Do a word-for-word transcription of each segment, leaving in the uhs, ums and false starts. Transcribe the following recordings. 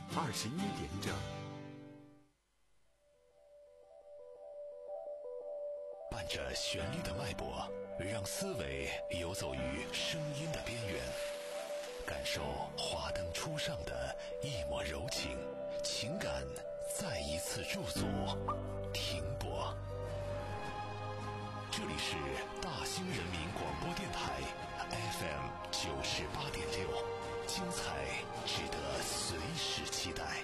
二十一点整。 伴着旋律的脉搏，让思维游走于声音的边缘，感受华灯初上的一抹柔情，情感再一次驻足停泊。这里是大兴人民广播电台 F M 九十八点六，精彩值得随时期待。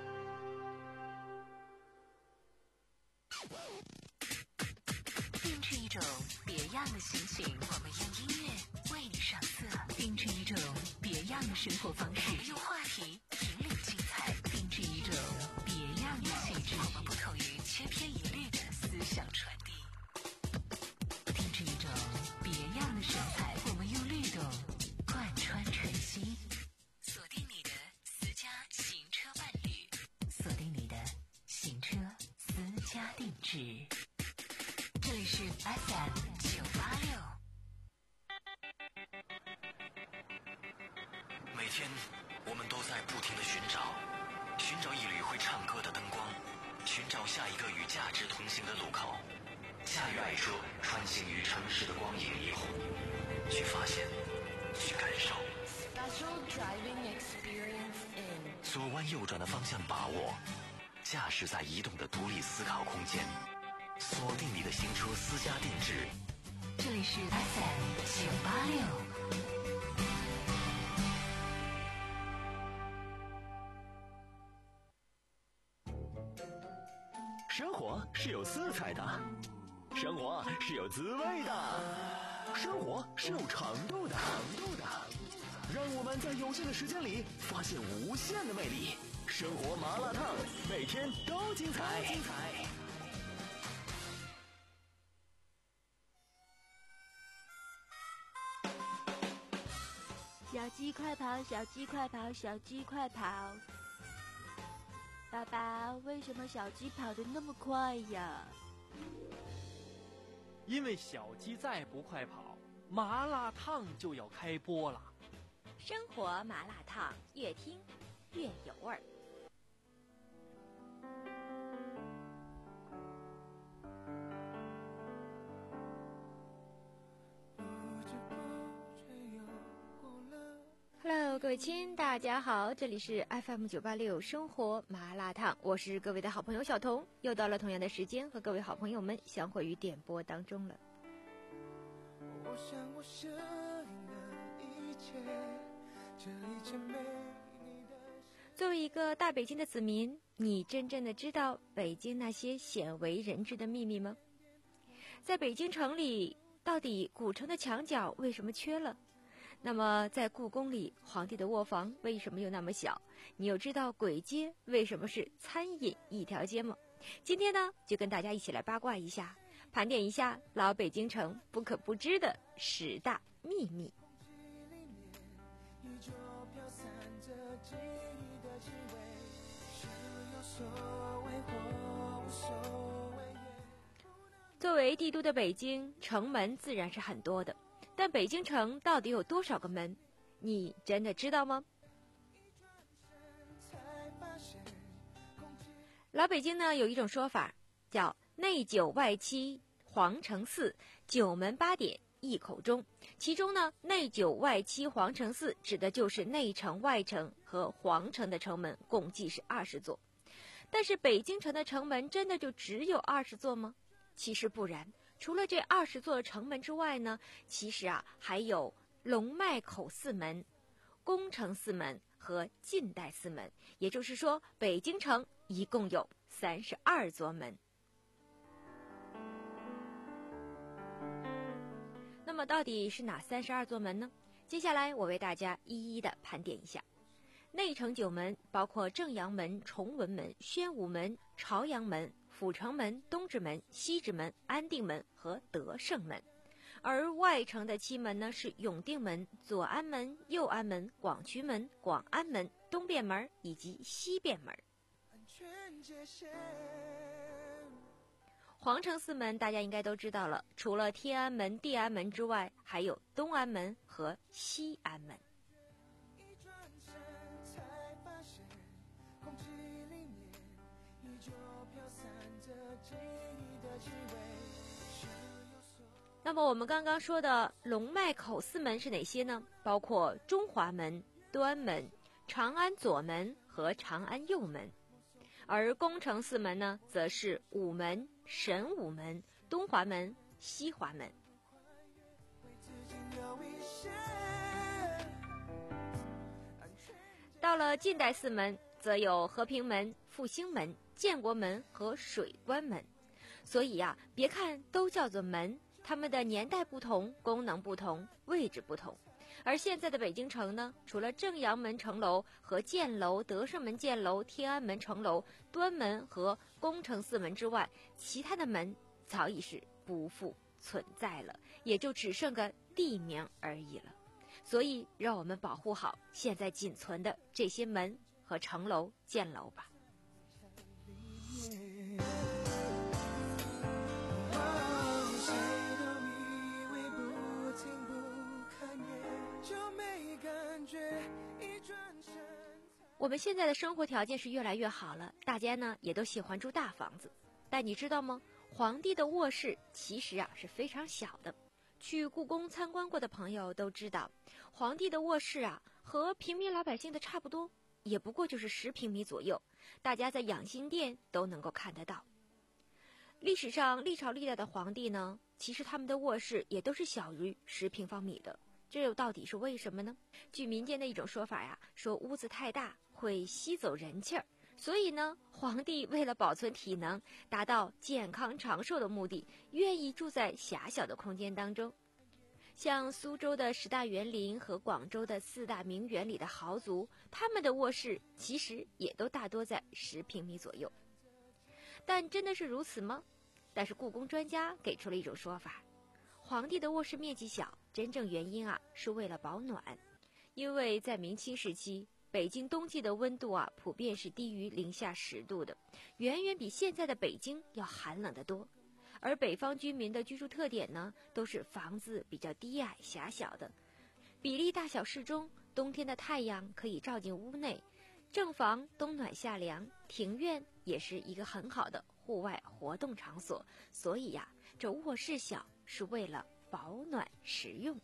定制一种别样的心情，我们用音乐为你上色；定制一种别样的生活方式，我们用话题引领精彩；定制一种别样的气质，我们不同于千篇一律的思想传递；定制一种别样的神采，我们用律动贯穿晨曦。锁定你的私家行车伴侣，锁定你的行车私家定制。这里是 F M 九八六。 每天我们都在不停地寻找，寻找一缕会唱歌的灯光，寻找下一个与价值同行的路口。驾驭爱车，穿行于城市的光影霓虹，去发现，去感受。 Special driving experience in 左弯右转的方向把握，驾驶在移动的独立思考空间。锁定你的行车私家定制， 这里是 F M 九八六。 生活是有色彩的，生活是有滋味的，生活是有长度的，长度的。让我们在有限的时间里发现无限的魅力。生活麻辣烫，每天都精彩，精彩。 小鸡快跑，小鸡快跑，小鸡快跑！爸爸，为什么小鸡跑得那么快呀？ 因为小鸡再不快跑，麻辣烫就要开播了。 生活麻辣烫，越听越有味儿。Hello， 各位亲，大家好，这里是 F M 九八六生活麻辣烫，我是各位的好朋友小彤，又到了同样的时间和各位好朋友们相会于点播当中了。我想我摄影了一切，这一切没你的。作为一个大北京的子民，你真正的知道北京那些鲜为人知的秘密吗？在北京城里，到底古城的墙角为什么缺了？那么在故宫里，皇帝的卧房为什么又那么小？你有知道簋街为什么是餐饮一条街吗？今天呢，就跟大家一起来八卦一下，盘点一下老北京城不可不知的十大秘密。作为帝都的北京，城门自然是很多的，但北京城到底有多少个门？你真的知道吗？老北京呢，有一种说法叫内九外七皇城四，九门八点一口钟。其中呢，内九外七皇城四指的就是内城、外城和皇城的城门，共计是二十座。但是北京城的城门真的就只有二十座吗？其实不然，除了这二十座城门之外呢，其实啊还有龙脉口四门、宫城四门和近代四门，也就是说，北京城一共有三十二座门。那么到底是哪三十二座门呢？接下来我为大家一一的盘点一下。内城九门包括正阳门、崇文门、宣武门、朝阳门、阜成门、东直门、西直门、安定门和德胜门。而外城的七门呢，是永定门、左安门、右安门、广渠门、广安门、东便门以及西便门。皇城四门大家应该都知道了，除了天安门、地安门之外，还有东安门和西安门。 那么我们刚刚说的龙脉口四门是哪些呢？包括中华门、端门、长安左门和长安右门。而宫城四门呢，则是午门、神武门、东华门、西华门。到了近代四门，则有和平门、复兴门、建国门和水关门。所以啊，别看都叫做门，它们的年代不同，功能不同，位置不同。而现在的北京城呢，除了正阳门城楼和建楼、德胜门建楼、天安门城楼、端门和宫城四门之外，其他的门早已是不复存在了，也就只剩个地名而已了。所以让我们保护好现在仅存的这些门和城楼、建楼吧。我们现在的生活条件是越来越好了，大家呢也都喜欢住大房子。但你知道吗？皇帝的卧室其实啊是非常小的。去故宫参观过的朋友都知道，皇帝的卧室啊和平民老百姓的差不多，也不过就是十平米左右，大家在养心殿都能够看得到。历史上历朝历代的皇帝呢，其实他们的卧室也都是小于十平方米的。这又到底是为什么呢？据民间的一种说法呀，说屋子太大会吸走人气儿，所以呢，皇帝为了保存体能，达到健康长寿的目的，愿意住在狭小的空间当中。像苏州的十大园林和广州的四大名园里的豪族，他们的卧室其实也都大多在十平米左右。但真的是如此吗？但是故宫专家给出了一种说法，皇帝的卧室面积小，真正原因啊是为了保暖。因为在明清时期，北京冬季的温度啊普遍是低于零下十度的，远远比现在的北京要寒冷得多。而北方居民的居住特点呢，都是房子比较低矮狭小的，比例大小适中，冬天的太阳可以照进屋内，正房冬暖夏凉，庭院也是一个很好的户外活动场所。所以呀、啊，这卧室小是为了保暖实用。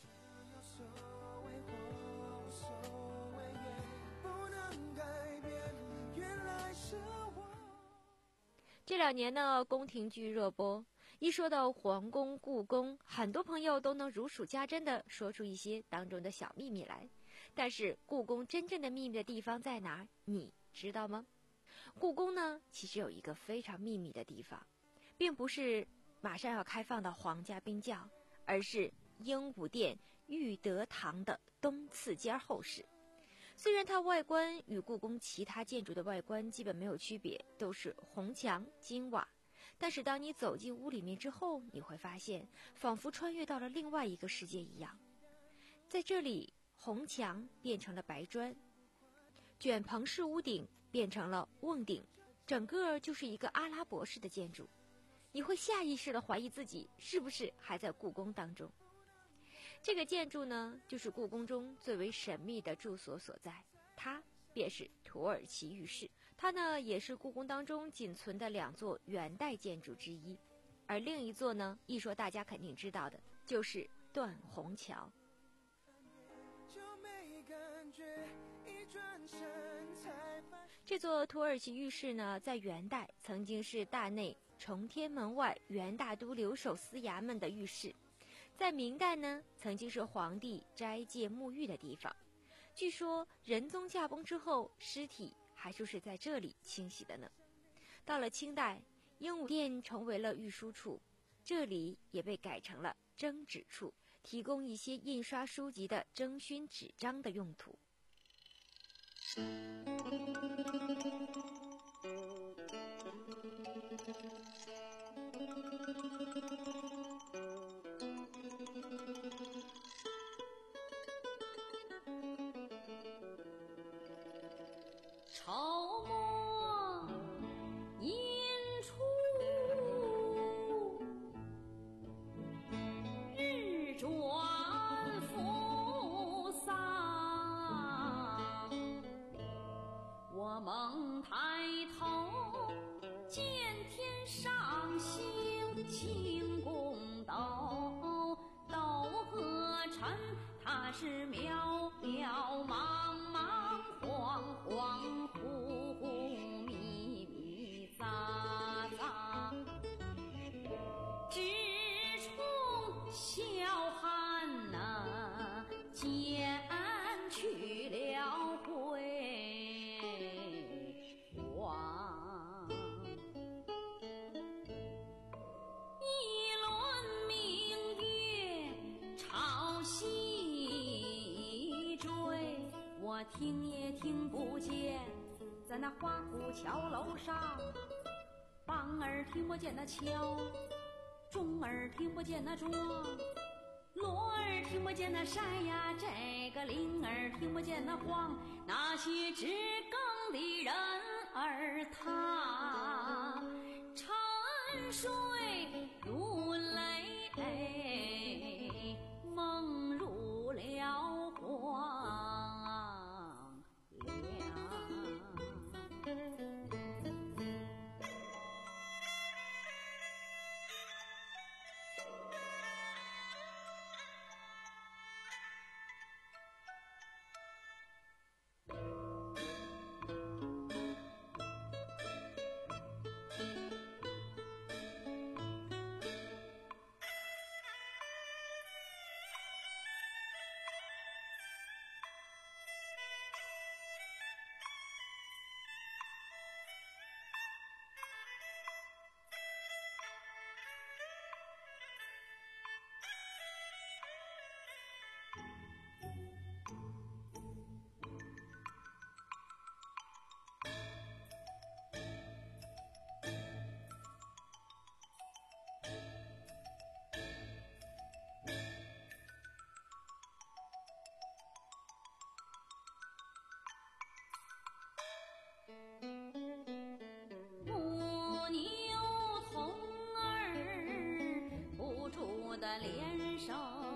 这两年呢，宫廷剧热播，一说到皇宫、故宫，很多朋友都能如数家珍地说出一些当中的小秘密来。但是故宫真正的秘密的地方在哪儿？你知道吗？故宫呢，其实有一个非常秘密的地方，并不是马上要开放的皇家冰窖，而是鹦鹉殿裕德堂的东次间后室。虽然它外观与故宫其他建筑的外观基本没有区别，都是红墙金瓦，但是当你走进屋里面之后，你会发现仿佛穿越到了另外一个世界一样。在这里，红墙变成了白砖，卷棚式屋顶变成了瓮顶，整个就是一个阿拉伯式的建筑。你会下意识地怀疑自己是不是还在故宫当中。这个建筑呢，就是故宫中最为神秘的住所所在，它便是土耳其浴室。它呢，也是故宫当中仅存的两座元代建筑之一。而另一座呢，一说大家肯定知道的，就是断虹桥。这座土耳其浴室呢，在元代曾经是大内崇天门外元大都留守司衙门的浴室。在明代呢，曾经是皇帝斋戒沐浴的地方。据说仁宗驾崩之后，尸体还就是在这里清洗的呢。到了清代，鹦鹉殿成为了御书处，这里也被改成了征纸处，提供一些印刷书籍的征勋纸张的用途。 朝暮阴处，日转扶桑。我猛抬头，见天上星，清公道。 它是渺渺茫茫，恍恍惚惚，密密匝匝，只冲小寒呐，剪去了辉煌。一轮明月朝西追，我听也听不见，在那花鼓桥楼上，梆儿听不见那敲，钟儿听不见那钟，锣儿听不见那筛呀，这个铃儿听不见那晃，那些知更的人儿他沉睡如泪，梦入了黄粱。母牛童儿不住的连声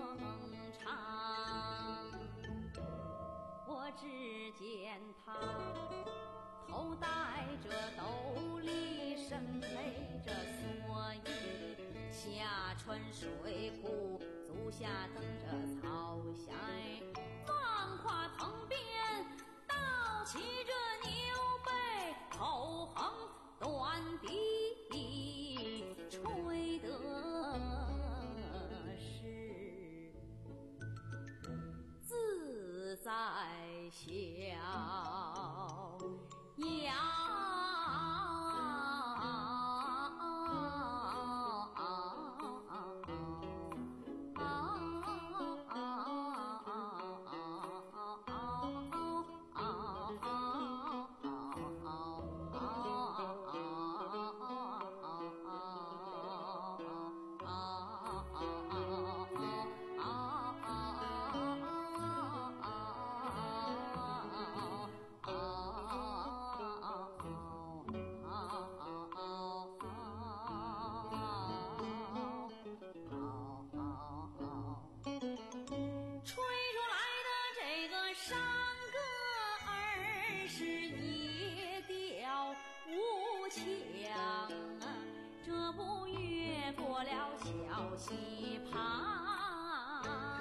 唱，我只见他头戴着斗笠，身披着蓑衣，下穿水裤，足下蹬着草鞋，放胯腾鞭，倒骑着牛背，头横短笛，吹得是自在逍遥。过了桥西旁，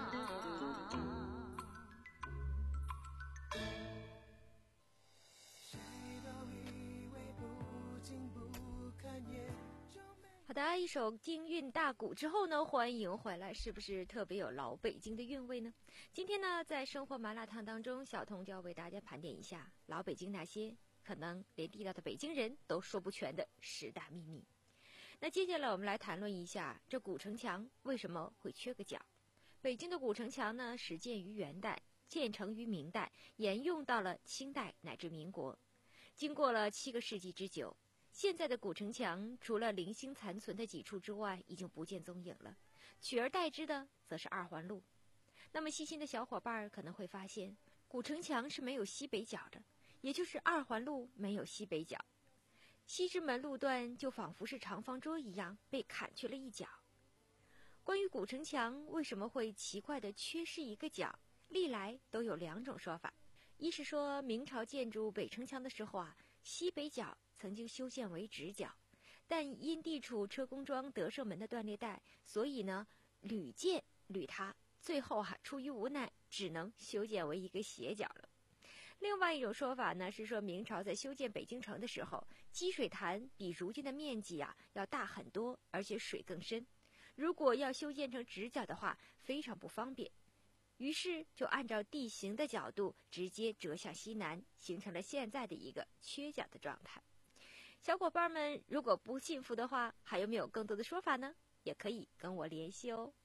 好的，一首京韵大鼓之后呢，欢迎回来，是不是特别有老北京的韵味呢？今天呢，在生活麻辣烫当中，小童就要为大家盘点一下老北京那些可能连地道的北京人都说不全的十大秘密。那接下来我们来谈论一下这古城墙为什么会缺个角。北京的古城墙呢，始建于元代，建成于明代，沿用到了清代乃至民国，经过了七个世纪之久。现在的古城墙除了零星残存的几处之外，已经不见踪影了，取而代之的则是二环路。那么细心的小伙伴可能会发现，古城墙是没有西北角的，也就是二环路没有西北角。西直门路段就仿佛是长方桌一样被砍去了一角。关于古城墙为什么会奇怪的缺失一个角，历来都有两种说法。一是说明朝建筑北城墙的时候啊，西北角曾经修建为直角，但因地处车公庄德胜门的断裂带，所以呢屡建屡塌， 最后哈、啊、出于无奈，只能修建为一个斜角了。另外一种说法呢，是说明朝在修建北京城的时候，积水潭比如今的面积啊要大很多，而且水更深。如果要修建成直角的话，非常不方便。于是就按照地形的角度直接折向西南，形成了现在的一个缺角的状态。小伙伴们如果不信服的话，还有没有更多的说法呢？也可以跟我联系哦。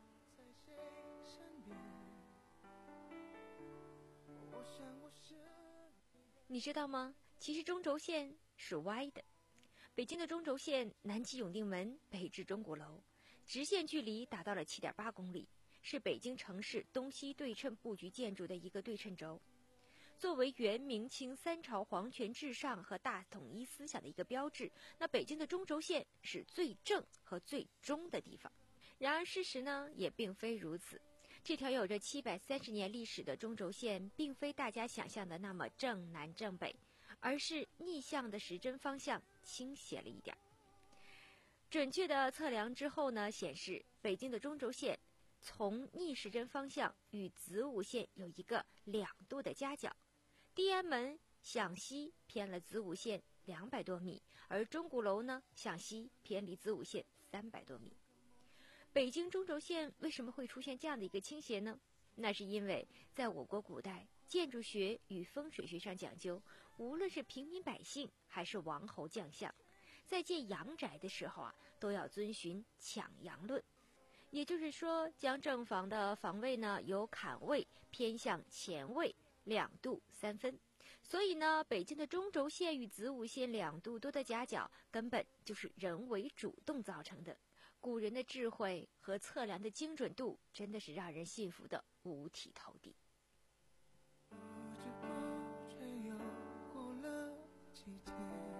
你知道吗？其实中轴线是歪的。北京的中轴线南起永定门，北至钟鼓楼，直线距离达到了 七点八公里，是北京城市东西对称布局建筑的一个对称轴。作为元明清三朝皇权至上和大统一思想的一个标志，那北京的中轴线是最正和最中的地方。然而事实呢，也并非如此。这条有着七百三十年历史的中轴线，并非大家想象的那么正南正北，而是逆向的时针方向倾斜了一点。准确的测量之后呢，显示北京的中轴线从逆时针方向与子午线有一个两度的夹角。地安门向西偏了子午线两百多米，而钟鼓楼呢向西偏离子午线三百多米。北京中轴线为什么会出现这样的一个倾斜呢？那是因为在我国古代建筑学与风水学上讲究，无论是平民百姓还是王侯将相，在建阳宅的时候啊，都要遵循抢阳论，也就是说，将正房的房位呢由坎位偏向前位两度三分。所以呢，北京的中轴线与子午线两度多的夹角，根本就是人为主动造成的。古人的智慧和测量的精准度，真的是让人信服的五体投地。 不知不觉又过了几天，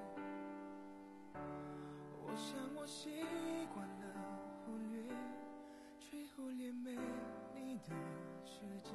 我想我习惯了忽略，却忽略没你的时间，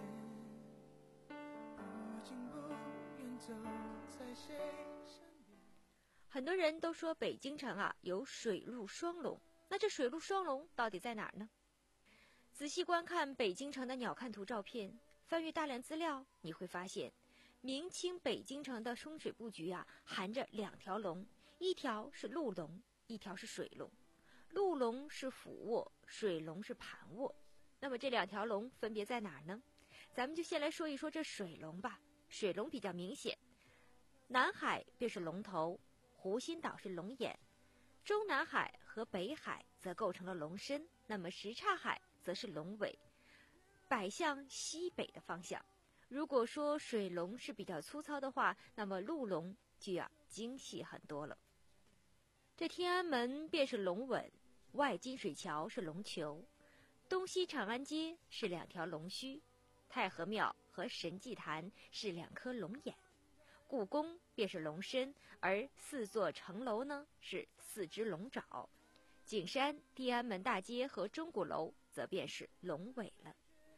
不近不远走在谁身边。 很多人都说北京城啊有水陆双龙，那这水陆双龙到底在哪儿呢？仔细观看北京城的鸟瞰图照片，翻阅大量资料，你会发现明清北京城的风水布局啊含着两条龙，一条是陆龙，一条是水龙。陆龙是俯卧，水龙是盘卧。那么这两条龙分别在哪儿呢？咱们就先来说一说这水龙吧。水龙比较明显，南海便是龙头，湖心岛是龙眼，中南海和北海则构成了龙身，那么什刹海则是龙尾，摆向西北的方向。如果说水龙是比较粗糙的话，那么陆龙就要精细很多了。这天安门便是龙吻，外金水桥是龙球，东西长安街是两条龙须，太和庙和神迹坛是两颗龙眼，故宫便是龙身，而四座城楼呢是四只龙爪，景山、地安门大街和钟鼓楼则便是龙尾了。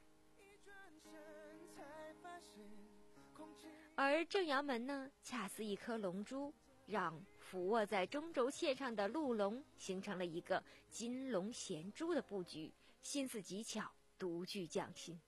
而正阳门呢，恰似一颗龙珠，让俯卧在中轴线上的陆龙形成了一个金龙衔珠的布局，心思极巧，独具匠心。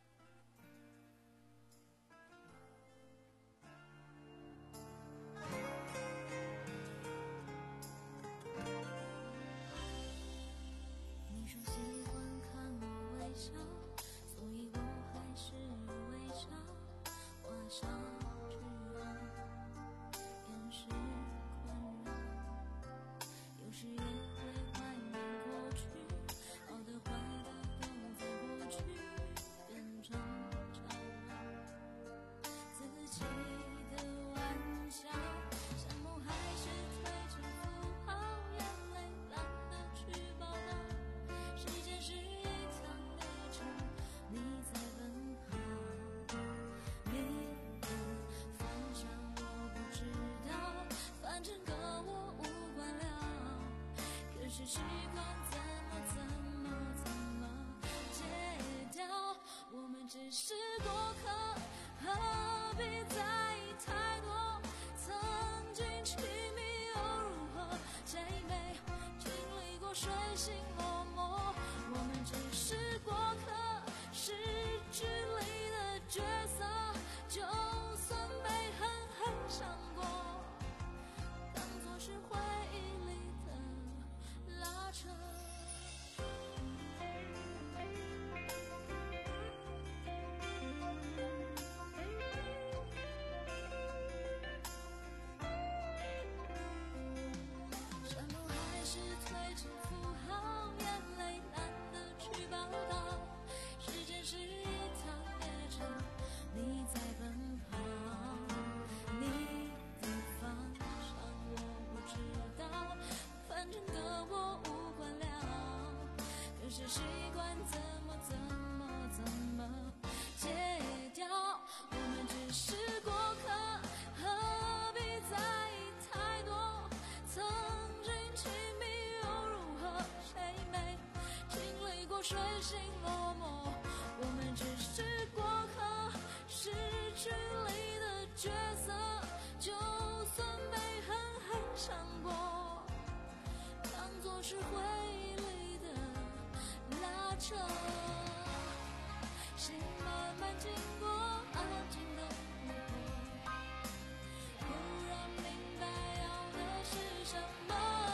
你说喜欢看我微笑，所以我还是微笑，画上之后掩饰困扰，有时也会怀念过去，好的坏的都在过去变成吵闹，自己的玩笑，羡慕还是推成符号，眼泪懒得去报道，时间是一趟旅程，你在奔跑，你的方向我不知道，反正跟我无关了，可是习惯怎么怎么怎么戒掉，我们只是过客，何必在意太多，曾经亲密又如何，谁没经历过水星落寞，我们只是过客， 是剧里的角色，就算被狠狠伤过，当作是回忆里的拉扯。山盟海誓催成符号，眼泪懒得去报道。时间是一趟列车，你在奔跑，你的方向我不知道，反正跟我无关了。可是习惯怎么怎么怎么戒掉，我们只是过客，何必在意太多？曾经亲密又如何？谁没经历过水星落寞？我们只是过客，是剧里的角色，就算被狠狠伤过，当作是回忆里的拉扯。心慢慢经过安静的湖泊，突然明白要的是什么。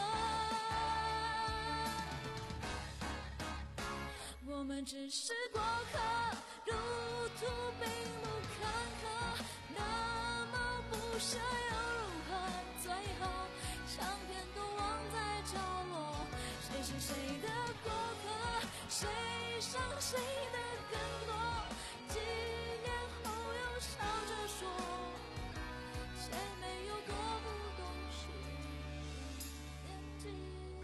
我们只是过客，路途并不坎坷，那么不舍又如何？最后唱片都忘在角落，谁是谁的过客，谁伤谁的更多？几年后又笑着说，谁没有过不懂事年纪？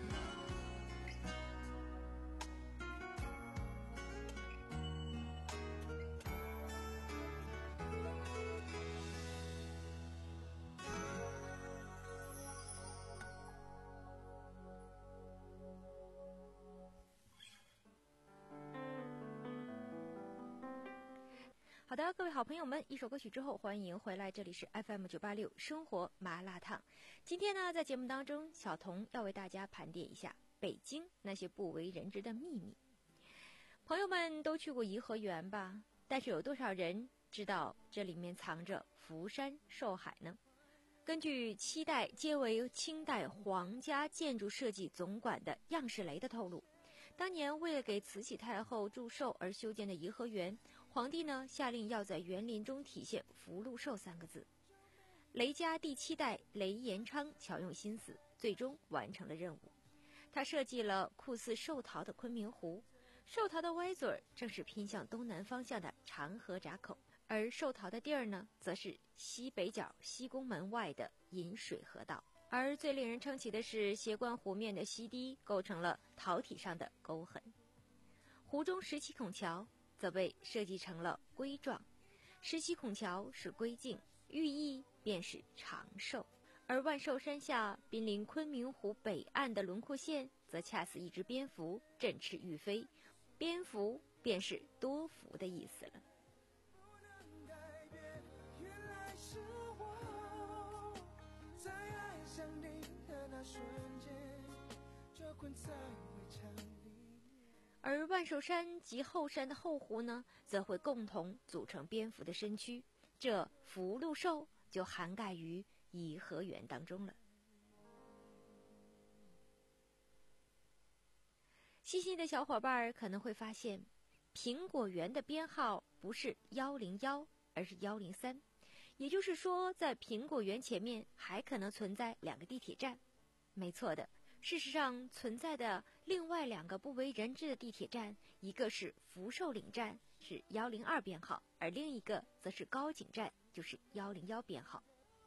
好的，各位好朋友们，一首歌曲之后，欢迎回来，这里是 F M 九八六生活麻辣烫。今天呢，在节目当中，小童要为大家盘点一下北京那些不为人知的秘密。朋友们都去过颐和园吧？但是有多少人知道这里面藏着福山寿海呢？根据七代皆为清代皇家建筑设计总管的样式雷的透露，当年为了给慈禧太后祝寿而修建的颐和园，皇帝呢下令要在园林中体现福禄寿三个字。雷家第七代雷延昌巧用心思，最终完成了任务。他设计了酷似寿桃的昆明湖，寿桃的歪嘴正是偏向东南方向的长河闸口，而寿桃的地儿呢，则是西北角西宫门外的引水河道。而最令人称奇的是，斜观湖面的溪堤构成了桃体上的沟痕。湖中十七孔桥则被设计成了龟状，十七孔桥是龟颈，寓意便是长寿。而万寿山下濒临昆明湖北岸的轮廓线，则恰似一只蝙蝠振翅欲飞，蝙蝠便是多福的意思了。 在爱上你的那瞬间，就困在围墙里。 而万寿山及后山的后湖呢，则会共同组成蝙蝠的身躯，这福禄寿就涵盖于颐和园当中了。细心的小伙伴可能会发现，苹果园的编号不是一零一，而是一零三。也就是说，在苹果园前面还可能存在两个地铁站。没错的，事实上存在的另外两个不为人知的地铁站，一个是福寿岭站，是一零二编号，而另一个则是高井站，就是一零一编号。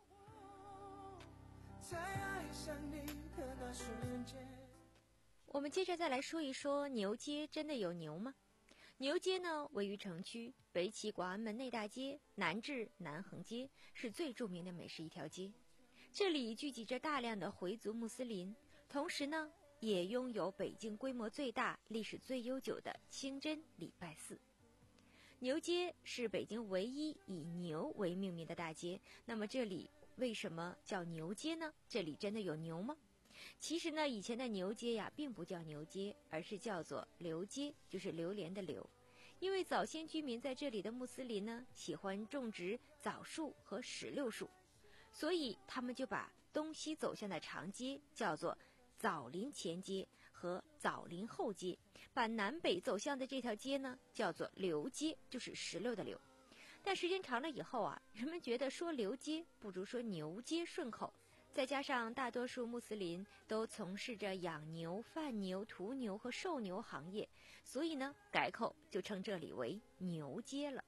在爱上你的那瞬间。 我们接着再来说一说牛街真的有牛吗？牛街呢，位于城区，北起广安门内大街，南至南横街，是最著名的美食一条街。这里聚集着大量的回族穆斯林，同时呢，也拥有北京规模最大、历史最悠久的清真礼拜寺。牛街是北京唯一以牛为命名的大街。那么这里为什么叫牛街呢？这里真的有牛吗？其实呢，以前的牛街呀，并不叫牛街，而是叫做榴街，就是榴莲的榴。 因为早先居民在这里的穆斯林呢，喜欢种植枣树和石榴树，所以他们就把东西走向的长街叫做枣林前街和枣林后街，把南北走向的这条街呢叫做榴街，就是石榴的榴。但时间长了以后啊，人们觉得说榴街不如说牛街顺口，再加上大多数穆斯林都从事着养牛、贩牛、屠牛和售牛行业，所以呢改口就称这里为牛街了。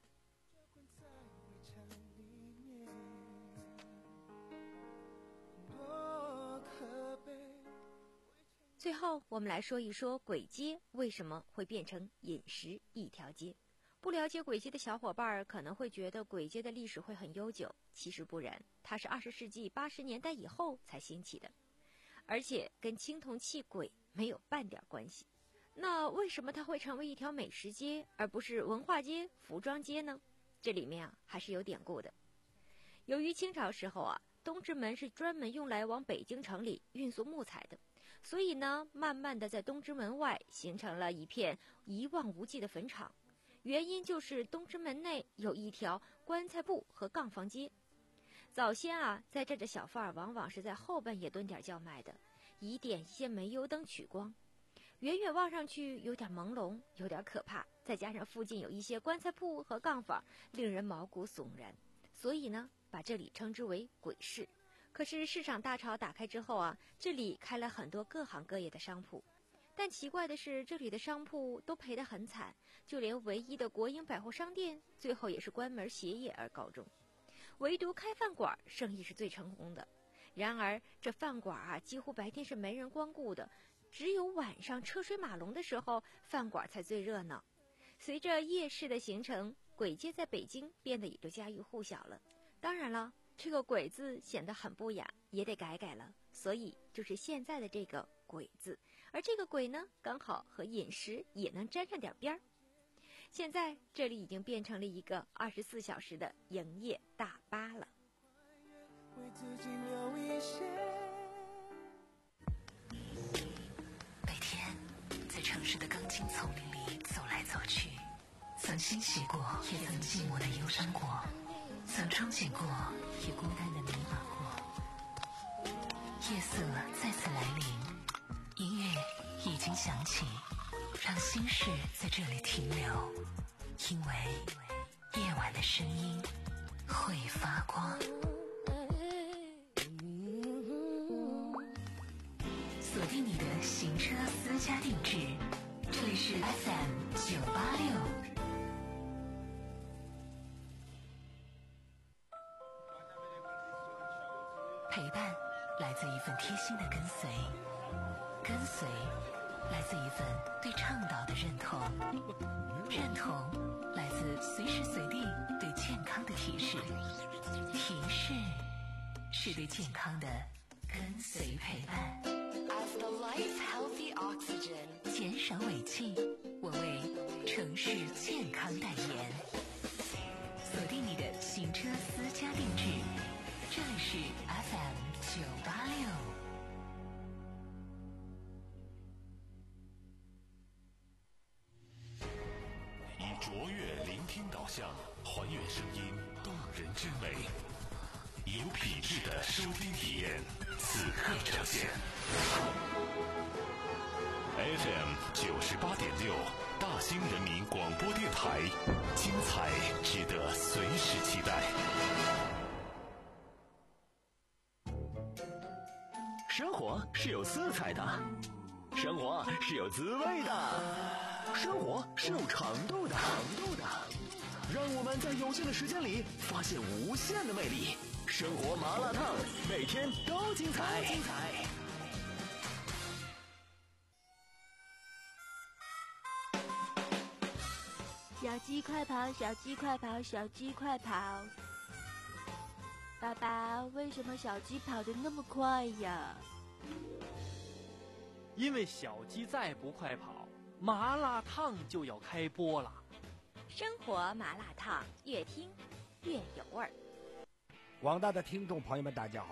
最后我们来说一说簋街为什么会变成饮食一条街。不了解簋街的小伙伴可能会觉得簋街的历史会很悠久，其实不然，它是二十世纪八十年代以后才兴起的，而且跟青铜器簋没有半点关系。那为什么它会成为一条美食街，而不是文化街、服装街呢？这里面啊还是有典故的。由于清朝时候啊，东直门是专门用来往北京城里运送木材的，所以呢，慢慢的在东直门外形成了一片一望无际的坟场。原因就是东直门内有一条棺材铺和杠房街。早先啊，在这的小贩儿往往是在后半夜蹲点叫卖的，以点一些煤油灯取光。远远望上去有点朦胧，有点可怕，再加上附近有一些棺材铺和杠房，令人毛骨悚然，所以呢，把这里称之为簋市。可是市场大潮打开之后啊，这里开了很多各行各业的商铺。但奇怪的是，这里的商铺都赔得很惨，就连唯一的国营百货商店最后也是关门歇业而告终。唯独开饭馆生意是最成功的。然而这饭馆啊，几乎白天是没人光顾的，只有晚上车水马龙的时候，饭馆才最热闹。随着夜市的形成，簋街在北京变得也就家喻户晓了。当然了，这个簋字显得很不雅，也得改改了，所以就是现在的这个簋字。而这个簋呢，刚好和饮食也能沾上点边儿。现在这里已经变成了一个二十四小时的营业大巴了。 每天在城市的钢筋丛林里走来走去，曾欣喜过，也曾寂寞的忧伤过，曾憧憬过，也孤单的迷茫过。夜色再次来临，音乐已经响起，让心事在这里停留，因为夜晚的声音会发光。锁定你的行车私家定制，这里是 F M 九八六。陪伴来自一份贴心的跟随，跟随来自一份对倡导的认同，认同来自随时随地对健康的提示，提示是对健康的跟随陪伴。 As the life healthy oxygen， 减少尾气，我为城市健康代言。锁定你的行车私家定制，这里是 F M 九八六。 以卓越聆听导向，还原声音动人之美，有品质的收听体验，此刻呈现。F M 九十八点六，大兴人民广播电台，精彩值得随时期待。 生活是有色彩的，生活是有滋味的，生活是有长度的，长度的。让我们在有限的时间里发现无限的魅力。生活麻辣烫，每天都精彩。精彩。 小鸡快跑，小鸡快跑，小鸡快跑！爸爸，为什么小鸡跑得那么快呀？ 因为小鸡再不快跑，麻辣烫就要开播了。 生活麻辣烫，越听越有味儿。 广大的听众朋友们，大家好，